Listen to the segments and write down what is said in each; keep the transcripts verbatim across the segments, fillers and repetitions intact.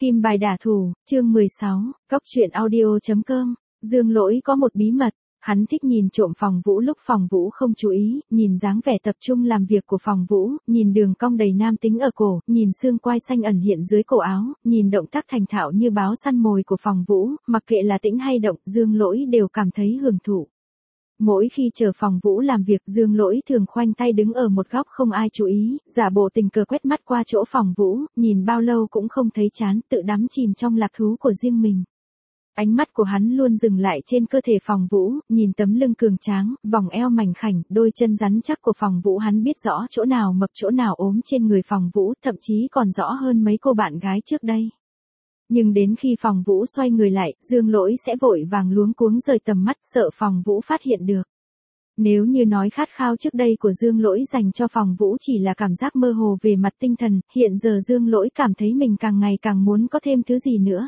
Kim bài đả thủ, chương mười sáu, cốc truyện audio chấm com. Dương Lỗi có một bí mật, hắn thích nhìn trộm Phòng Vũ lúc Phòng Vũ không chú ý, nhìn dáng vẻ tập trung làm việc của Phòng Vũ, nhìn đường cong đầy nam tính ở cổ, nhìn xương quai xanh ẩn hiện dưới cổ áo, nhìn động tác thành thạo như báo săn mồi của Phòng Vũ, mặc kệ là tĩnh hay động, Dương Lỗi đều cảm thấy hưởng thụ. Mỗi khi chờ Phòng Vũ làm việc, Dương Lỗi thường khoanh tay đứng ở một góc không ai chú ý, giả bộ tình cờ quét mắt qua chỗ Phòng Vũ, nhìn bao lâu cũng không thấy chán, tự đắm chìm trong lạc thú của riêng mình. Ánh mắt của hắn luôn dừng lại trên cơ thể Phòng Vũ, nhìn tấm lưng cường tráng, vòng eo mảnh khảnh, đôi chân rắn chắc của Phòng Vũ, hắn biết rõ chỗ nào mập chỗ nào ốm trên người Phòng Vũ, thậm chí còn rõ hơn mấy cô bạn gái trước đây. Nhưng đến khi Phòng Vũ xoay người lại, Dương Lỗi sẽ vội vàng luống cuống rời tầm mắt, sợ Phòng Vũ phát hiện được. Nếu như nói khát khao trước đây của Dương Lỗi dành cho Phòng Vũ chỉ là cảm giác mơ hồ về mặt tinh thần, hiện giờ Dương Lỗi cảm thấy mình càng ngày càng muốn có thêm thứ gì nữa.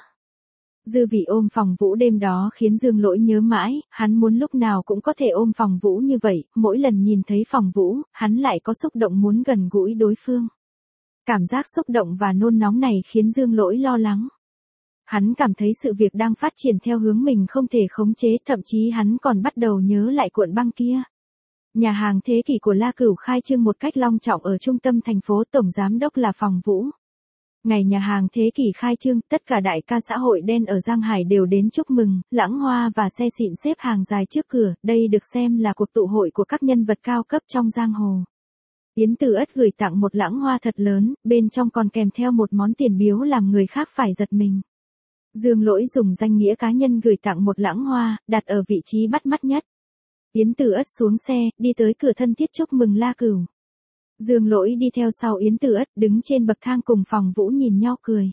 Dư vị ôm Phòng Vũ đêm đó khiến Dương Lỗi nhớ mãi, hắn muốn lúc nào cũng có thể ôm Phòng Vũ như vậy, mỗi lần nhìn thấy Phòng Vũ, hắn lại có xúc động muốn gần gũi đối phương. Cảm giác xúc động và nôn nóng này khiến Dương Lỗi lo lắng. Hắn cảm thấy sự việc đang phát triển theo hướng mình không thể khống chế, thậm chí hắn còn bắt đầu nhớ lại cuộn băng kia. Nhà hàng thế kỷ của La Cửu khai trương một cách long trọng ở trung tâm thành phố, tổng giám đốc là Phòng Vũ. Ngày nhà hàng thế kỷ khai trương, tất cả đại ca xã hội đen ở Giang Hải đều đến chúc mừng, lãng hoa và xe xịn xếp hàng dài trước cửa, đây được xem là cuộc tụ hội của các nhân vật cao cấp trong giang hồ. Yến Tử Ất gửi tặng một lãng hoa thật lớn, bên trong còn kèm theo một món tiền biếu làm người khác phải giật mình. Dương Lỗi dùng danh nghĩa cá nhân gửi tặng một lãng hoa, đặt ở vị trí bắt mắt nhất. Yến Tử Ất xuống xe, đi tới cửa thân thiết chúc mừng La Cửu. Dương Lỗi đi theo sau Yến Tử Ất, đứng trên bậc thang cùng Phòng Vũ nhìn nhau cười.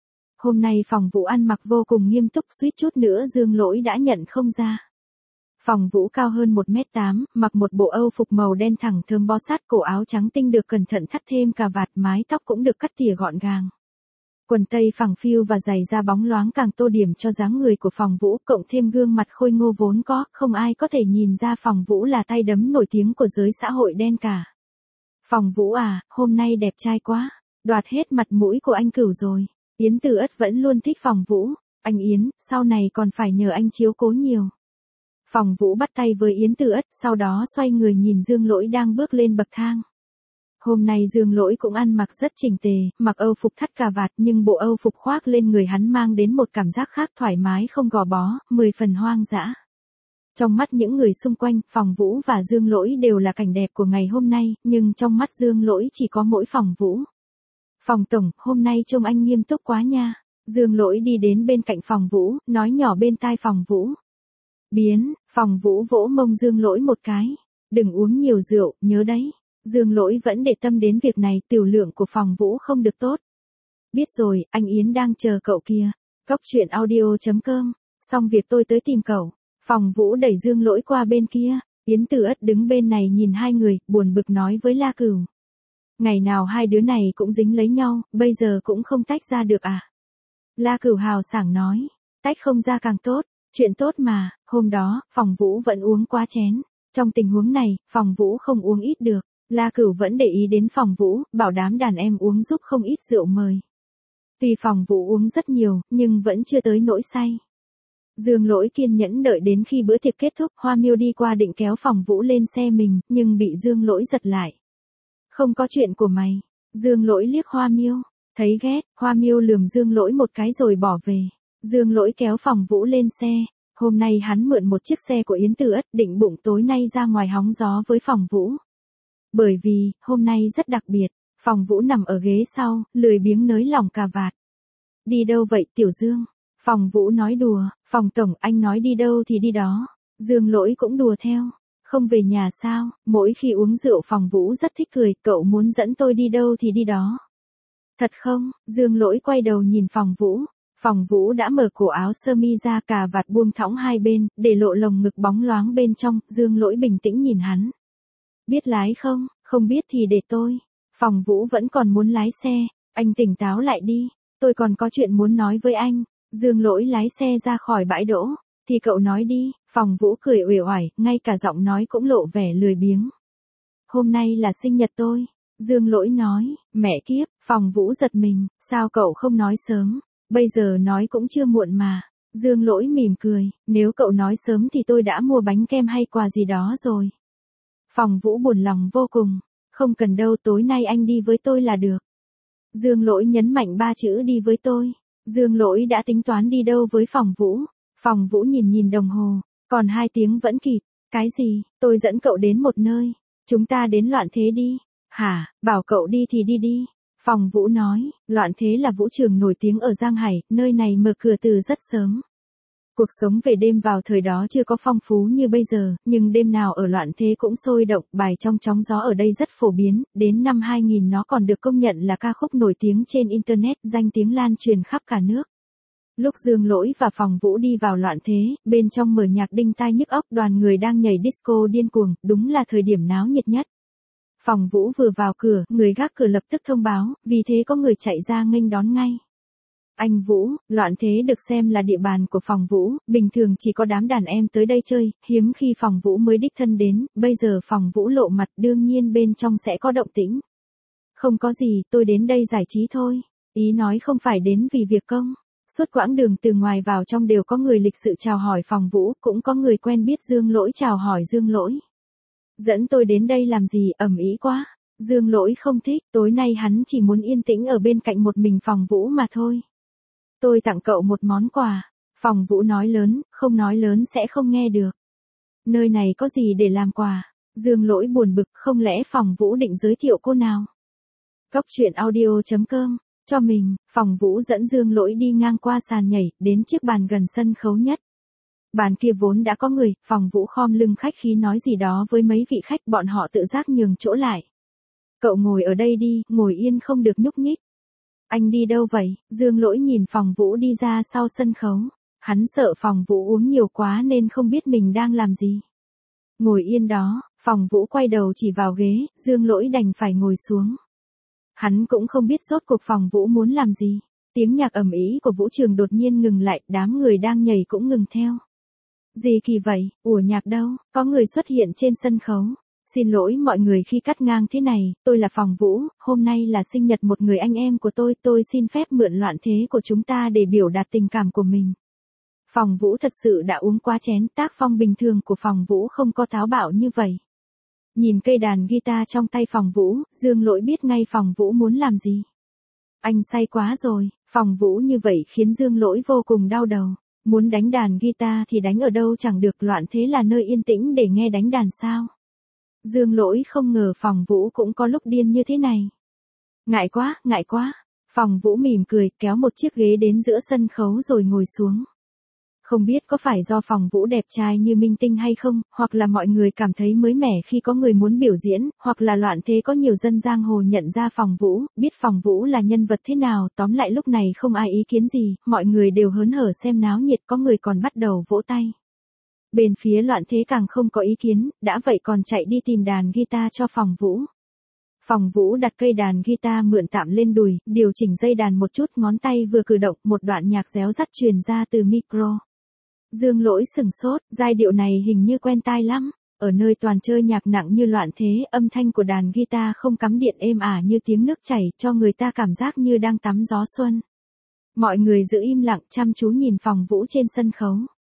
Hôm nay Phòng Vũ ăn mặc vô cùng nghiêm túc, suýt chút nữa Dương Lỗi đã nhận không ra. Phòng Vũ cao hơn một mét tám, mặc một bộ âu phục màu đen thẳng thơm bó sát, cổ áo trắng tinh được cẩn thận thắt thêm cà vạt, mái tóc cũng được cắt tỉa gọn gàng. Quần tây phẳng phiu và giày da bóng loáng càng tô điểm cho dáng người của Phòng Vũ, cộng thêm gương mặt khôi ngô vốn có, không ai có thể nhìn ra Phòng Vũ là tay đấm nổi tiếng của giới xã hội đen cả. Phòng Vũ à, hôm nay đẹp trai quá, đoạt hết mặt mũi của anh Cửu rồi. Yến Tử Ất vẫn luôn thích Phòng Vũ. Anh Yến, sau này còn phải nhờ anh chiếu cố nhiều. Phòng Vũ bắt tay với Yến Tử Ất, sau đó xoay người nhìn Dương Lỗi đang bước lên bậc thang. Hôm nay Dương Lỗi cũng ăn mặc rất chỉnh tề, mặc âu phục thắt cà vạt, nhưng bộ âu phục khoác lên người hắn mang đến một cảm giác khác, thoải mái không gò bó, mười phần hoang dã. Trong mắt những người xung quanh, Phòng Vũ và Dương Lỗi đều là cảnh đẹp của ngày hôm nay, nhưng trong mắt Dương Lỗi chỉ có mỗi Phòng Vũ. Phòng tổng, hôm nay trông anh nghiêm túc quá nha. Dương Lỗi đi đến bên cạnh Phòng Vũ, nói nhỏ bên tai Phòng Vũ. Biến, Phòng Vũ vỗ mông Dương Lỗi một cái. Đừng uống nhiều rượu, nhớ đấy. Dương Lỗi vẫn để tâm đến việc này, tiểu lượng của Phòng Vũ không được tốt. Biết rồi, anh Yến đang chờ cậu kia. Cốc truyện audio chấm com, xong việc tôi tới tìm cậu. Phòng Vũ đẩy Dương Lỗi qua bên kia, Yến Tử Ất đứng bên này nhìn hai người, buồn bực nói với La Cửu. Ngày nào hai đứa này cũng dính lấy nhau, bây giờ cũng không tách ra được à? La Cửu hào sảng nói, tách không ra càng tốt, chuyện tốt mà. Hôm đó, Phòng Vũ vẫn uống quá chén. Trong tình huống này, Phòng Vũ không uống ít được. La Cửu vẫn để ý đến Phòng Vũ, bảo đám đàn em uống giúp không ít rượu mời. Tuy Phòng Vũ uống rất nhiều, nhưng vẫn chưa tới nỗi say. Dương Lỗi kiên nhẫn đợi đến khi bữa tiệc kết thúc, Hoa Miêu đi qua định kéo Phòng Vũ lên xe mình, nhưng bị Dương Lỗi giật lại. Không có chuyện của mày. Dương Lỗi liếc Hoa Miêu, thấy ghét, Hoa Miêu lườm Dương Lỗi một cái rồi bỏ về. Dương Lỗi kéo Phòng Vũ lên xe. Hôm nay hắn mượn một chiếc xe của Yến Tử Ất, định bụng tối nay ra ngoài hóng gió với Phòng Vũ. Bởi vì, hôm nay rất đặc biệt, Phòng Vũ nằm ở ghế sau, lười biếng nới lỏng cà vạt. Đi đâu vậy Tiểu Dương? Phòng Vũ nói đùa, Phòng tổng, anh nói đi đâu thì đi đó. Dương Lỗi cũng đùa theo. Không về nhà sao? Mỗi khi uống rượu Phòng Vũ rất thích cười, cậu muốn dẫn tôi đi đâu thì đi đó. Thật không? Dương Lỗi quay đầu nhìn Phòng Vũ. Phòng Vũ đã mở cổ áo sơ mi ra, cà vạt buông thõng hai bên, để lộ lồng ngực bóng loáng bên trong. Dương Lỗi bình tĩnh nhìn hắn. Biết lái không? Không biết thì để tôi. Phòng Vũ vẫn còn muốn lái xe. Anh tỉnh táo lại đi. Tôi còn có chuyện muốn nói với anh. Dương Lỗi lái xe ra khỏi bãi đỗ. Thì cậu nói đi. Phòng Vũ cười uể oải, ngay cả giọng nói cũng lộ vẻ lười biếng. Hôm nay là sinh nhật tôi. Dương Lỗi nói. Mẹ kiếp. Phòng Vũ giật mình. Sao cậu không nói sớm? Bây giờ nói cũng chưa muộn mà. Dương Lỗi mỉm cười, nếu cậu nói sớm thì tôi đã mua bánh kem hay quà gì đó rồi. Phòng Vũ buồn lòng vô cùng, không cần đâu, tối nay anh đi với tôi là được. Dương Lỗi nhấn mạnh ba chữ đi với tôi. Dương Lỗi đã tính toán đi đâu với Phòng Vũ. Phòng Vũ nhìn nhìn đồng hồ, còn hai tiếng vẫn kịp. Cái gì, tôi dẫn cậu đến một nơi. Chúng ta đến Loạn Thế đi. Hả, bảo cậu đi thì đi đi. Phòng Vũ nói, Loạn Thế là vũ trường nổi tiếng ở Giang Hải, nơi này mở cửa từ rất sớm. Cuộc sống về đêm vào thời đó chưa có phong phú như bây giờ, nhưng đêm nào ở Loạn Thế cũng sôi động, bài trong chóng gió ở đây rất phổ biến, đến năm hai nghìn nó còn được công nhận là ca khúc nổi tiếng trên Internet, danh tiếng lan truyền khắp cả nước. Lúc Dương Lỗi và Phòng Vũ đi vào Loạn Thế, bên trong mở nhạc đinh tai nhức óc, đoàn người đang nhảy disco điên cuồng, đúng là thời điểm náo nhiệt nhất. Phòng Vũ vừa vào cửa, người gác cửa lập tức thông báo, vì thế có người chạy ra nghênh đón ngay. Anh Vũ, Loạn Thế được xem là địa bàn của Phòng Vũ, bình thường chỉ có đám đàn em tới đây chơi, hiếm khi Phòng Vũ mới đích thân đến, bây giờ Phòng Vũ lộ mặt, đương nhiên bên trong sẽ có động tĩnh. Không có gì, tôi đến đây giải trí thôi. Ý nói không phải đến vì việc công. Suốt quãng đường từ ngoài vào trong đều có người lịch sự chào hỏi Phòng Vũ, cũng có người quen biết Dương Lỗi chào hỏi Dương Lỗi. Dẫn tôi đến đây làm gì, ầm ĩ quá. Dương Lỗi không thích, tối nay hắn chỉ muốn yên tĩnh ở bên cạnh một mình Phòng Vũ mà thôi. Tôi tặng cậu một món quà. Phòng Vũ nói lớn, không nói lớn sẽ không nghe được. Nơi này có gì để làm quà? Dương Lỗi buồn bực, không lẽ Phòng Vũ định giới thiệu cô nào? Cóc truyện audio chấm com, cho mình, Phòng Vũ dẫn Dương Lỗi đi ngang qua sàn nhảy, đến chiếc bàn gần sân khấu nhất. Bàn kia vốn đã có người, Phòng Vũ khom lưng khách khí nói gì đó với mấy vị khách, bọn họ tự giác nhường chỗ lại. Cậu ngồi ở đây đi, ngồi yên không được nhúc nhích. Anh đi đâu vậy? Dương Lỗi nhìn Phòng Vũ đi ra sau sân khấu. Hắn sợ Phòng Vũ uống nhiều quá nên không biết mình đang làm gì. Ngồi yên đó, Phòng Vũ quay đầu chỉ vào ghế, Dương Lỗi đành phải ngồi xuống. Hắn cũng không biết rốt cuộc Phòng Vũ muốn làm gì. Tiếng nhạc ầm ĩ của vũ trường đột nhiên ngừng lại, đám người đang nhảy cũng ngừng theo. Gì kỳ vậy, ủa nhạc đâu, có người xuất hiện trên sân khấu. Xin lỗi mọi người khi cắt ngang thế này, tôi là Phòng Vũ, hôm nay là sinh nhật một người anh em của tôi, tôi xin phép mượn Loạn Thế của chúng ta để biểu đạt tình cảm của mình. Phòng Vũ thật sự đã uống quá chén, tác phong bình thường của Phòng Vũ không có táo bạo như vậy. Nhìn cây đàn guitar trong tay Phòng Vũ, Dương Lỗi biết ngay Phòng Vũ muốn làm gì. Anh say quá rồi, Phòng Vũ như vậy khiến Dương Lỗi vô cùng đau đầu. Muốn đánh đàn guitar thì đánh ở đâu chẳng được, Loạn Thế là nơi yên tĩnh để nghe đánh đàn sao. Dương Lỗi không ngờ Phòng Vũ cũng có lúc điên như thế này. Ngại quá, ngại quá. Phòng Vũ mỉm cười, kéo một chiếc ghế đến giữa sân khấu rồi ngồi xuống. Không biết có phải do Phòng Vũ đẹp trai như minh tinh hay không, hoặc là mọi người cảm thấy mới mẻ khi có người muốn biểu diễn, hoặc là Loạn Thế có nhiều dân giang hồ nhận ra Phòng Vũ, biết Phòng Vũ là nhân vật thế nào, tóm lại lúc này không ai ý kiến gì, mọi người đều hớn hở xem náo nhiệt, có người còn bắt đầu vỗ tay. Bên phía Loạn Thế càng không có ý kiến, đã vậy còn chạy đi tìm đàn guitar cho Phòng Vũ. Phòng Vũ đặt cây đàn guitar mượn tạm lên đùi, điều chỉnh dây đàn một chút, ngón tay vừa cử động, một đoạn nhạc réo rắt truyền ra từ micro. Dương Lỗi sừng sốt, giai điệu này hình như quen tai lắm. Ở nơi toàn chơi nhạc nặng như Loạn Thế, âm thanh của đàn guitar không cắm điện êm ả như tiếng nước chảy, cho người ta cảm giác như đang tắm gió xuân. Mọi người giữ im lặng chăm chú nhìn Phòng Vũ trên sân khấu.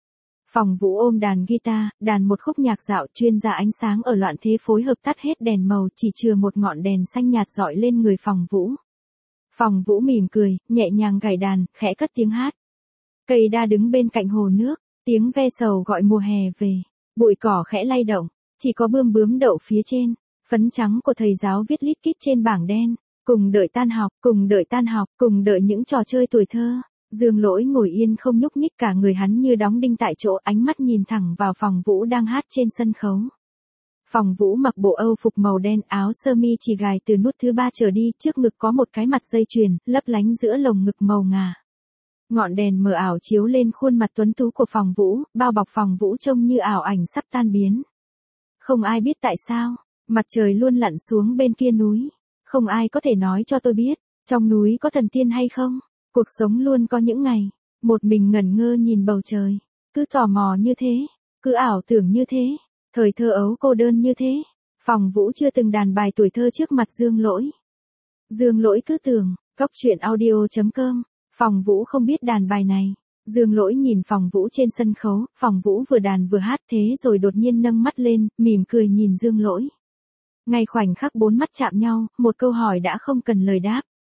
Phòng Vũ ôm đàn guitar, đàn một khúc nhạc dạo, chuyên gia ánh sáng ở Loạn Thế phối hợp tắt hết đèn màu, chỉ chừa một ngọn đèn xanh nhạt rọi lên người Phòng Vũ. Phòng Vũ mỉm cười, nhẹ nhàng gảy đàn, khẽ cất tiếng hát. Cây đa đứng bên cạnh hồ nước, tiếng ve sầu gọi mùa hè về, bụi cỏ khẽ lay động, chỉ có bươm bướm đậu phía trên, phấn trắng của thầy giáo viết lít kít trên bảng đen, cùng đợi tan học, cùng đợi tan học, cùng đợi những trò chơi tuổi thơ. Dương Lỗi ngồi yên không nhúc nhích, cả người hắn như đóng đinh tại chỗ, ánh mắt nhìn thẳng vào Phòng Vũ đang hát trên sân khấu. Phòng Vũ mặc bộ Âu phục màu đen, áo sơ mi chỉ gài từ nút thứ ba trở đi, trước ngực có một cái mặt dây chuyền, lấp lánh giữa lồng ngực màu ngà. Ngọn đèn mờ ảo chiếu lên khuôn mặt tuấn tú của Phòng Vũ, bao bọc Phòng Vũ trông như ảo ảnh sắp tan biến. Không ai biết tại sao, mặt trời luôn lặn xuống bên kia núi. Không ai có thể nói cho tôi biết, trong núi có thần tiên hay không? Cuộc sống luôn có những ngày, một mình ngẩn ngơ nhìn bầu trời, cứ tò mò như thế, cứ ảo tưởng như thế, thời thơ ấu cô đơn như thế. Phòng Vũ chưa từng đàn bài tuổi thơ trước mặt Dương Lỗi. Dương Lỗi cứ tưởng, cóc truyện audio chấm com Phòng Vũ không biết đàn bài này. Dương Lỗi nhìn Phòng Vũ trên sân khấu, Phòng Vũ vừa đàn vừa hát thế rồi đột nhiên nâng mắt lên, mỉm cười nhìn Dương Lỗi. Ngay khoảnh khắc bốn mắt chạm nhau, một câu hỏi đã không cần lời đáp.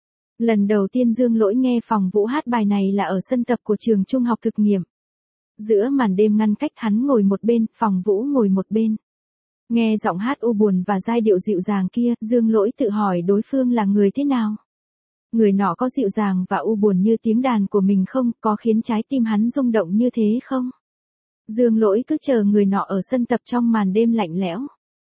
Lần đầu tiên Dương Lỗi nghe Phòng Vũ hát bài này là ở sân tập của trường trung học thực nghiệm. Giữa màn đêm ngăn cách hắn ngồi một bên, Phòng Vũ ngồi một bên. Nghe giọng hát u buồn và giai điệu dịu dàng kia, Dương Lỗi tự hỏi đối phương là người thế nào. Người nọ có dịu dàng và u buồn như tiếng đàn của mình không, có khiến trái tim hắn rung động như thế không? Dương Lỗi cứ chờ người nọ ở sân tập trong màn đêm lạnh lẽo.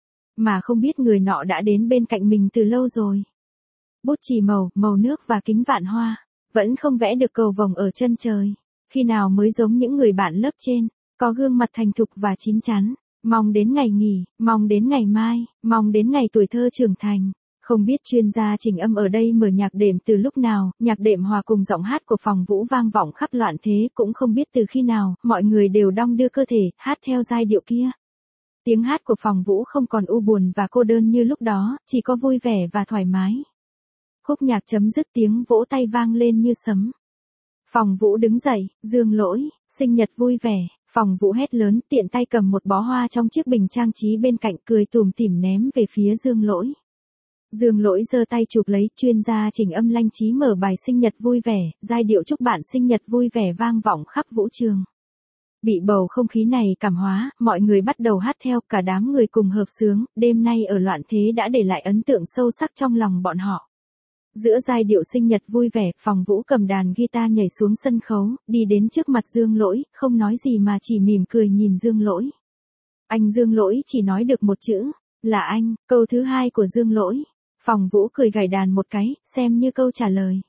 Mà không biết người nọ đã đến bên cạnh mình từ lâu rồi. Bút chì màu, màu nước và kính vạn hoa, vẫn không vẽ được cầu vồng ở chân trời. Khi nào mới giống những người bạn lớp trên, có gương mặt thành thục và chín chắn, mong đến ngày nghỉ, mong đến ngày mai, mong đến ngày tuổi thơ trưởng thành. Không biết chuyên gia chỉnh âm ở đây mở nhạc đệm từ lúc nào, nhạc đệm hòa cùng giọng hát của Phòng Vũ vang vọng khắp loạn thế, cũng không biết từ khi nào, mọi người đều đong đưa cơ thể, hát theo giai điệu kia. Tiếng hát của Phòng Vũ không còn u buồn và cô đơn như lúc đó, chỉ có vui vẻ và thoải mái. Khúc nhạc chấm dứt tiếng vỗ tay vang lên như sấm. Phòng Vũ đứng dậy, Dương Lỗi, sinh nhật vui vẻ. Phòng Vũ hét lớn, tiện tay cầm một bó hoa trong chiếc bình trang trí bên cạnh, cười tủm tỉm ném về phía Dương Lỗi. Dương Lỗi giơ tay chụp lấy, chuyên gia chỉnh âm Lanh Trí mở bài sinh nhật vui vẻ, giai điệu chúc bạn sinh nhật vui vẻ vang vọng khắp vũ trường. Bị bầu không khí này cảm hóa, mọi người bắt đầu hát theo, cả đám người cùng hợp xướng, đêm nay ở loạn thế đã để lại ấn tượng sâu sắc trong lòng bọn họ. Giữa giai điệu sinh nhật vui vẻ, Phòng Vũ cầm đàn guitar nhảy xuống sân khấu, đi đến trước mặt Dương Lỗi, không nói gì mà chỉ mỉm cười nhìn Dương Lỗi. Anh Dương Lỗi chỉ nói được một chữ, là anh, câu thứ hai của Dương Lỗi. Phòng Vũ cười gảy đàn một cái, xem như câu trả lời.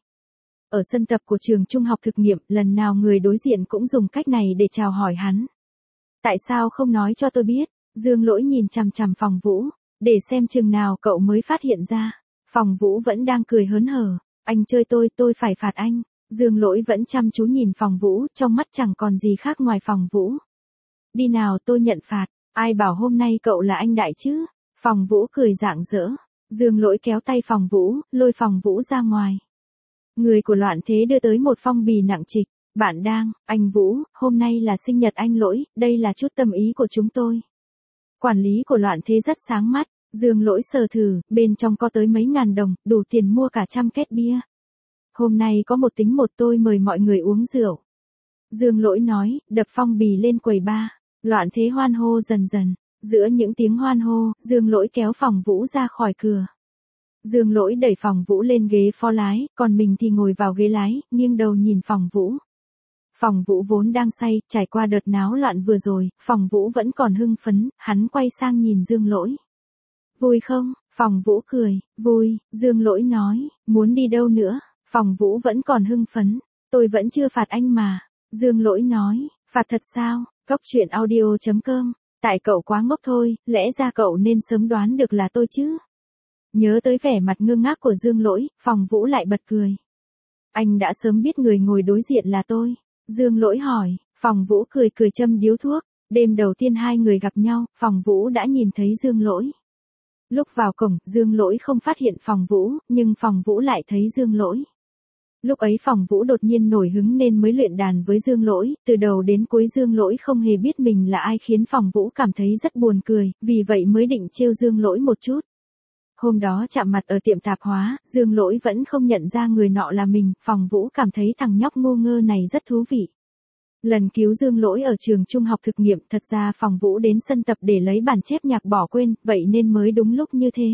Ở sân tập của trường trung học thực nghiệm, lần nào người đối diện cũng dùng cách này để chào hỏi hắn. Tại sao không nói cho tôi biết? Dương Lỗi nhìn chằm chằm Phòng Vũ, để xem chừng nào cậu mới phát hiện ra. Phòng Vũ vẫn đang cười hớn hở, anh chơi tôi, tôi phải phạt anh. Dương Lỗi vẫn chăm chú nhìn Phòng Vũ, trong mắt chẳng còn gì khác ngoài Phòng Vũ. Đi nào, tôi nhận phạt, ai bảo hôm nay cậu là anh đại chứ? Phòng Vũ cười rạng rỡ. Dương Lỗi kéo tay Phòng Vũ, lôi Phòng Vũ ra ngoài. Người của loạn thế đưa tới một phong bì nặng trịch. Bạn đang, anh Vũ, hôm nay là sinh nhật anh Lỗi, đây là chút tâm ý của chúng tôi. Quản lý của loạn thế rất sáng mắt. Dương Lỗi sờ thử, bên trong có tới mấy ngàn đồng, đủ tiền mua cả trăm két bia. Hôm nay có một tính một, tôi mời mọi người uống rượu. Dương Lỗi nói, đập phong bì lên quầy bar. Loạn thế hoan hô dần dần. Giữa những tiếng hoan hô, Dương Lỗi kéo Phòng Vũ ra khỏi cửa. Dương Lỗi đẩy Phòng Vũ lên ghế phó lái, còn mình thì ngồi vào ghế lái, nghiêng đầu nhìn Phòng Vũ. Phòng Vũ vốn đang say, trải qua đợt náo loạn vừa rồi, Phòng Vũ vẫn còn hưng phấn, hắn quay sang nhìn Dương Lỗi. Vui không? Phòng Vũ cười, vui, Dương Lỗi nói, muốn đi đâu nữa? Phòng Vũ vẫn còn hưng phấn, tôi vẫn chưa phạt anh mà. Dương Lỗi nói, phạt thật sao? Cóc truyện audio chấm com. Tại cậu quá ngốc thôi, lẽ ra cậu nên sớm đoán được là tôi chứ. Nhớ tới vẻ mặt ngơ ngác của Dương Lỗi, Phòng Vũ lại bật cười. Anh đã sớm biết người ngồi đối diện là tôi. Dương Lỗi hỏi, Phòng Vũ cười cười châm điếu thuốc. Đêm đầu tiên hai người gặp nhau, Phòng Vũ đã nhìn thấy Dương Lỗi. Lúc vào cổng, Dương Lỗi không phát hiện Phòng Vũ, nhưng Phòng Vũ lại thấy Dương Lỗi. Lúc ấy Phòng Vũ đột nhiên nổi hứng nên mới luyện đàn với Dương Lỗi, từ đầu đến cuối Dương Lỗi không hề biết mình là ai khiến Phòng Vũ cảm thấy rất buồn cười, vì vậy mới định trêu Dương Lỗi một chút. Hôm đó chạm mặt ở tiệm tạp hóa, Dương Lỗi vẫn không nhận ra người nọ là mình, Phòng Vũ cảm thấy thằng nhóc ngu ngơ này rất thú vị. Lần cứu Dương Lỗi ở trường trung học thực nghiệm, thật ra Phòng Vũ đến sân tập để lấy bản chép nhạc bỏ quên, vậy nên mới đúng lúc như thế.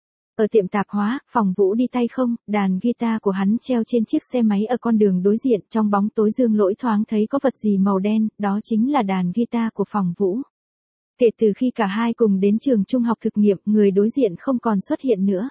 Ở tiệm tạp hóa, Phòng Vũ đi tay không, đàn guitar của hắn treo trên chiếc xe máy ở con đường đối diện, trong bóng tối Dương Lỗi thoáng thấy có vật gì màu đen, đó chính là đàn guitar của Phòng Vũ. Kể từ khi cả hai cùng đến trường trung học thực nghiệm, người đối diện không còn xuất hiện nữa.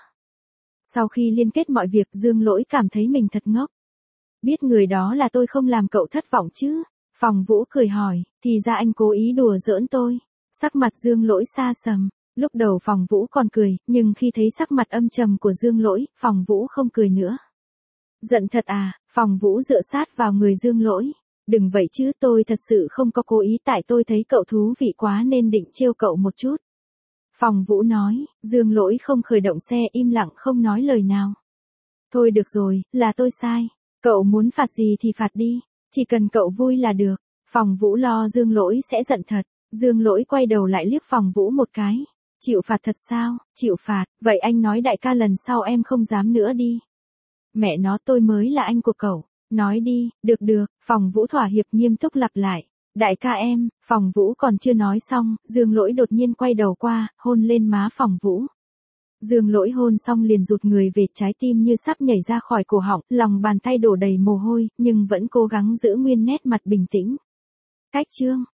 Sau khi liên kết mọi việc, Dương Lỗi cảm thấy mình thật ngốc. Biết người đó là tôi không làm cậu thất vọng chứ? Phòng Vũ cười hỏi, thì ra anh cố ý đùa giỡn tôi. Sắc mặt Dương Lỗi xa sầm. Lúc đầu Phòng Vũ còn cười, nhưng khi thấy sắc mặt âm trầm của Dương Lỗi, Phòng Vũ không cười nữa. Giận thật à? Phòng Vũ dựa sát vào người Dương Lỗi. Đừng vậy chứ, tôi thật sự không có cố ý, tại tôi thấy cậu thú vị quá nên định trêu cậu một chút. Phòng Vũ nói. Dương Lỗi không khởi động xe, im lặng không nói lời nào. Thôi được rồi, là tôi sai. Cậu muốn phạt gì thì phạt đi, chỉ cần cậu vui là được. Phòng Vũ lo Dương Lỗi sẽ giận thật. Dương Lỗi quay đầu lại liếc Phòng Vũ một cái. Chịu phạt thật sao? Chịu phạt, vậy anh nói đại ca lần sau em không dám nữa đi. Mẹ nó, tôi mới là anh của cậu. Nói đi, được được, Phòng Vũ thỏa hiệp nghiêm túc lặp lại. Đại ca em. Phòng Vũ còn chưa nói xong, Dương Lỗi đột nhiên quay đầu qua, hôn lên má Phòng Vũ. Dương Lỗi hôn xong liền rụt người về, trái tim như sắp nhảy ra khỏi cổ họng, lòng bàn tay đổ đầy mồ hôi, nhưng vẫn cố gắng giữ nguyên nét mặt bình tĩnh. Cách chương